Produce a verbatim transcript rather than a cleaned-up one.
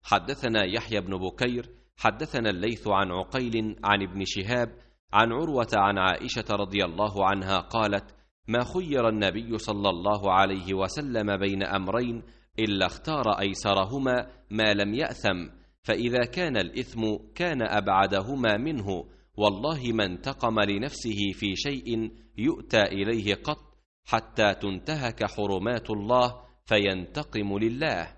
حدثنا يحيى بن بكير حدثنا الليث عن عقيل عن ابن شهاب عن عروة عن عائشة رضي الله عنها قالت: ما خير النبي صلى الله عليه وسلم بين أمرين إلا اختار أيسرهما ما لم يأثم، فإذا كان الإثم كان أبعدهما منه، والله ما انتقم لنفسه في شيء يؤتى إليه قط حتى تنتهك حرمات الله فينتقم لله.